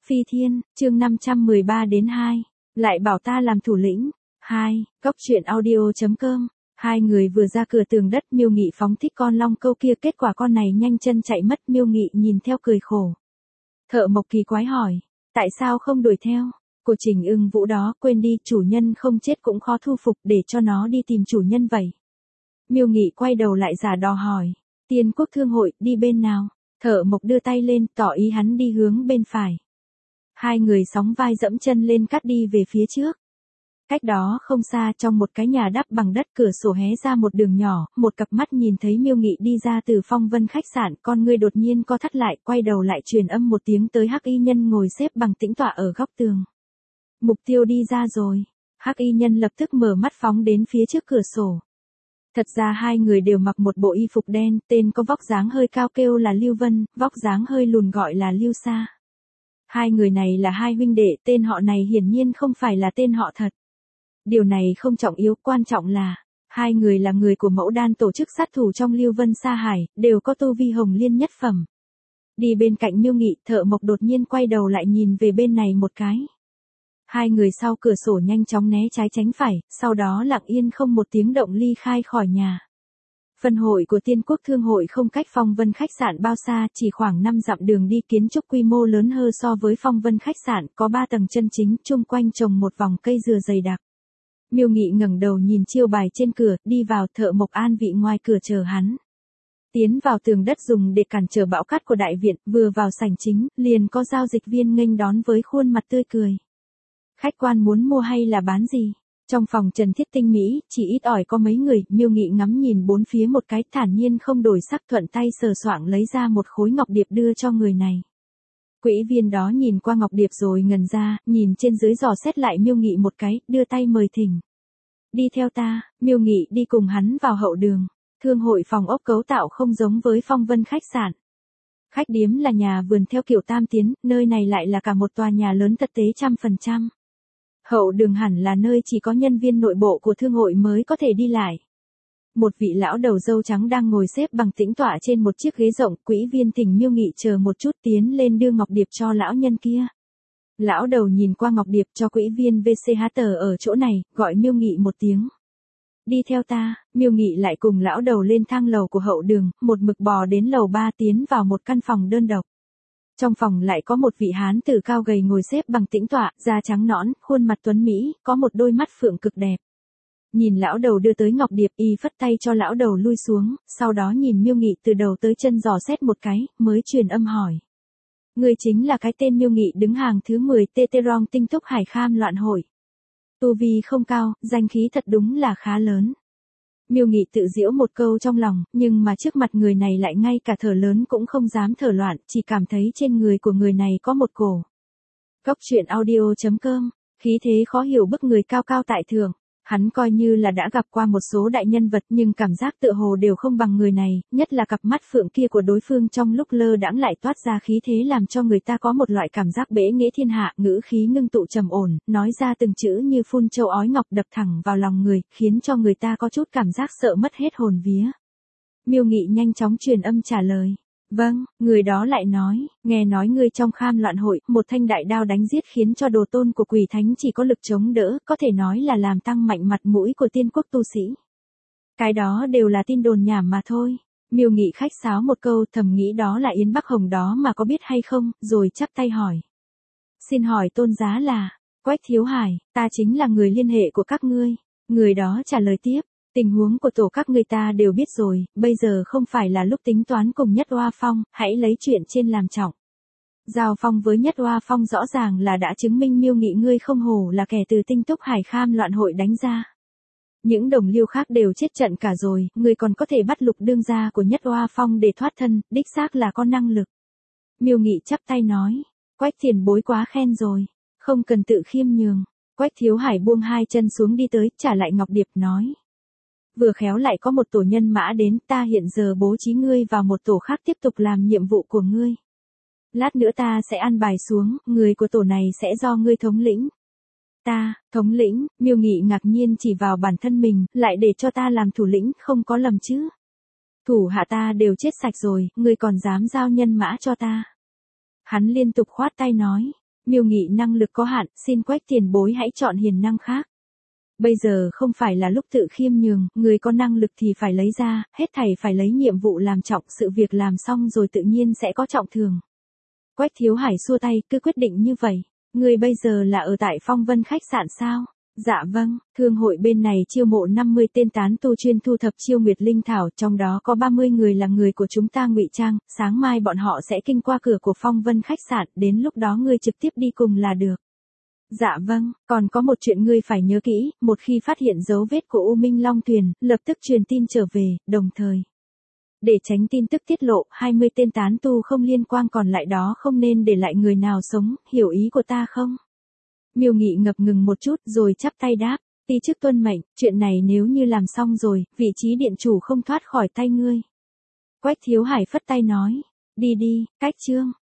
Phi Thiên, chương 513 đến 2. Lại bảo ta làm thủ lĩnh. 2. Góc truyện audio.com. Hai người vừa ra cửa tường đất, Miêu Nghị phóng thích con long câu kia, kết quả con này nhanh chân chạy mất. Miêu Nghị nhìn theo cười khổ. Thợ mộc kỳ quái hỏi, tại sao không đuổi theo? Của Trình Ưng Vũ đó, quên đi, chủ nhân không chết cũng khó thu phục, để cho nó đi tìm chủ nhân vậy. Miêu Nghị quay đầu lại giả đò hỏi, Tiên Quốc Thương hội, đi bên nào? Thợ mộc đưa tay lên, tỏ ý hắn đi hướng bên phải. Hai người sóng vai dẫm chân lên cát đi về phía trước. Cách đó không xa, trong một cái nhà đắp bằng đất, cửa sổ hé ra một đường nhỏ, một cặp mắt nhìn thấy Miêu Nghị đi ra từ Phong Vân khách sạn, con ngươi đột nhiên co thắt lại, quay đầu lại truyền âm một tiếng tới Hắc Y Nhân ngồi xếp bằng tĩnh tọa ở góc tường. Mục tiêu đi ra rồi. Hắc Y Nhân lập tức mở mắt phóng đến phía trước cửa sổ. Thật ra hai người đều mặc một bộ y phục đen, tên có vóc dáng hơi cao kêu là Lưu Vân, vóc dáng hơi lùn gọi là Lưu Sa. Hai người này là hai huynh đệ, tên họ này hiển nhiên không phải là tên họ thật. Điều này không trọng yếu, quan trọng là hai người là người của Mẫu Đan tổ chức sát thủ trong Lưu Vân Sa Hải, đều có tu vi hồng liên nhất phẩm. Đi bên cạnh Miêu Nghị, Thợ Mộc đột nhiên quay đầu lại nhìn về bên này một cái. Hai người sau cửa sổ nhanh chóng né trái tránh phải, sau đó lặng yên không một tiếng động ly khai khỏi nhà. Phân hội của Tiên Quốc Thương hội không cách Phong Vân khách sạn bao xa, chỉ khoảng 5 dặm đường đi, kiến trúc quy mô lớn hơn so với Phong Vân khách sạn, có 3 tầng chân chính, chung quanh trồng một vòng cây dừa dày đặc. Miêu Nghị ngẩng đầu nhìn chiêu bài trên cửa, đi vào. Thợ Mộc an vị ngoài cửa chờ hắn. Tiến vào tường đất dùng để cản trở bão cát của đại viện, vừa vào sảnh chính, liền có giao dịch viên nghênh đón với khuôn mặt tươi cười. Khách quan muốn mua hay là bán gì? Trong phòng trần thiết tinh mỹ, chỉ ít ỏi có mấy người. Miêu Nghị ngắm nhìn bốn phía một cái, thản nhiên không đổi sắc, thuận tay sờ soạng lấy ra một khối ngọc điệp đưa cho người này. Quỹ viên đó nhìn qua ngọc điệp rồi ngần ra, nhìn trên dưới dò xét lại Miêu Nghị một cái, đưa tay mời thỉnh. Đi theo ta. Miêu Nghị đi cùng hắn vào hậu đường. Thương hội phòng ốc cấu tạo không giống với Phong Vân khách sạn. Khách điếm là nhà vườn theo kiểu tam tiến, nơi này lại là cả một tòa nhà lớn thực tế 100%. Hậu đường hẳn là nơi chỉ có nhân viên nội bộ của thương hội mới có thể đi lại. Một vị lão đầu râu trắng đang ngồi xếp bằng tĩnh tọa trên một chiếc ghế rộng. Quỹ viên thỉnh Miêu Nghị chờ một chút, tiến lên đưa ngọc điệp cho lão nhân kia. Lão đầu nhìn qua ngọc điệp, cho quỹ viên VCH ở chỗ này, gọi Miêu Nghị một tiếng. Đi theo ta. Miêu Nghị lại cùng lão đầu lên thang lầu của hậu đường, một mực bò đến lầu 3, tiến vào một căn phòng đơn độc. Trong phòng lại có một vị hán tử cao gầy ngồi xếp bằng tĩnh tọa, da trắng nõn, khuôn mặt tuấn mỹ, có một đôi mắt phượng cực đẹp. Nhìn lão đầu đưa tới ngọc điệp, y phất tay cho lão đầu lui xuống, sau đó nhìn Miêu Nghị từ đầu tới chân dò xét một cái, mới truyền âm hỏi. Người chính là cái tên Miêu Nghị đứng hàng thứ 10 Teterong tinh túc hải kham loạn hội. Tu vi không cao, danh khí thật đúng là khá lớn. Miêu Nghị tự giễu một câu trong lòng, nhưng mà trước mặt người này lại ngay cả thở lớn cũng không dám thở loạn, chỉ cảm thấy trên người của người này có một cổ. Góc truyện audio.com, khí thế khó hiểu bức người cao cao tại thượng. Hắn coi như là đã gặp qua một số đại nhân vật, nhưng cảm giác tựa hồ đều không bằng người này, nhất là cặp mắt phượng kia của đối phương trong lúc lơ đãng lại toát ra khí thế làm cho người ta có một loại cảm giác bẽ nghĩa thiên hạ, ngữ khí ngưng tụ trầm ổn, nói ra từng chữ như phun châu ói ngọc, đập thẳng vào lòng người, khiến cho người ta có chút cảm giác sợ mất hết hồn vía. Miêu Nghị nhanh chóng truyền âm trả lời. Vâng. Người đó lại nói, nghe nói ngươi trong kham loạn hội, một thanh đại đao đánh giết khiến cho đồ tôn của quỷ thánh chỉ có lực chống đỡ, có thể nói là làm tăng mạnh mặt mũi của tiên quốc tu sĩ. Cái đó đều là tin đồn nhảm mà thôi. Miêu Nghị khách sáo một câu, thầm nghĩ đó là Yến Bắc Hồng đó mà có biết hay không, rồi chắp tay hỏi. Xin hỏi tôn giá là Quách Thiếu Hải, ta chính là người liên hệ của các ngươi. Người đó trả lời tiếp. Tình huống của tổ các người ta đều biết rồi, bây giờ không phải là lúc tính toán cùng Nhất Oa Phong, hãy lấy chuyện trên làm trọng. Giao phong với Nhất Oa Phong rõ ràng là đã chứng minh Miêu Nghị ngươi không hổ là kẻ từ tinh túc hải kham loạn hội đánh ra. Những đồng liêu khác đều chết trận cả rồi, ngươi còn có thể bắt Lục đương gia của Nhất Oa Phong để thoát thân, đích xác là có năng lực. Miêu Nghị chắp tay nói, Quách tiền bối quá khen rồi, không cần tự khiêm nhường. Quách Thiếu Hải buông hai chân xuống đi tới, trả lại ngọc điệp nói. Vừa khéo lại có một tổ nhân mã đến, ta hiện giờ bố trí ngươi vào một tổ khác tiếp tục làm nhiệm vụ của ngươi. Lát nữa ta sẽ an bài xuống, người của tổ này sẽ do ngươi thống lĩnh. Ta, thống lĩnh? Miêu Nghị ngạc nhiên chỉ vào bản thân mình, lại để cho ta làm thủ lĩnh, không có lầm chứ. Thủ hạ ta đều chết sạch rồi, ngươi còn dám giao nhân mã cho ta. Hắn liên tục khoát tay nói, Miêu Nghị năng lực có hạn, xin Quách tiền bối hãy chọn hiền năng khác. Bây giờ không phải là lúc tự khiêm nhường, người có năng lực thì phải lấy ra, hết thảy phải lấy nhiệm vụ làm trọng, sự việc làm xong rồi tự nhiên sẽ có trọng thưởng. Quách Thiếu Hải xua tay, cứ quyết định như vậy. Người bây giờ là ở tại Phong Vân khách sạn sao? Dạ vâng, thương hội bên này chiêu mộ 50 tên tán tu chuyên thu thập chiêu nguyệt linh thảo, trong đó có 30 người là người của chúng ta ngụy trang, sáng mai bọn họ sẽ kinh qua cửa của Phong Vân khách sạn, đến lúc đó ngươi trực tiếp đi cùng là được. Dạ vâng, còn có một chuyện ngươi phải nhớ kỹ, một khi phát hiện dấu vết của U Minh Long Tuyền, lập tức truyền tin trở về, đồng thời. Để tránh tin tức tiết lộ, 20 tên tán tu không liên quan còn lại đó không nên để lại người nào sống, hiểu ý của ta không? Miêu Nghị ngập ngừng một chút rồi chắp tay đáp, ti chức tuân mệnh, chuyện này nếu như làm xong rồi, vị trí điện chủ không thoát khỏi tay ngươi. Quách Thiếu Hải phất tay nói, đi đi, cách chương.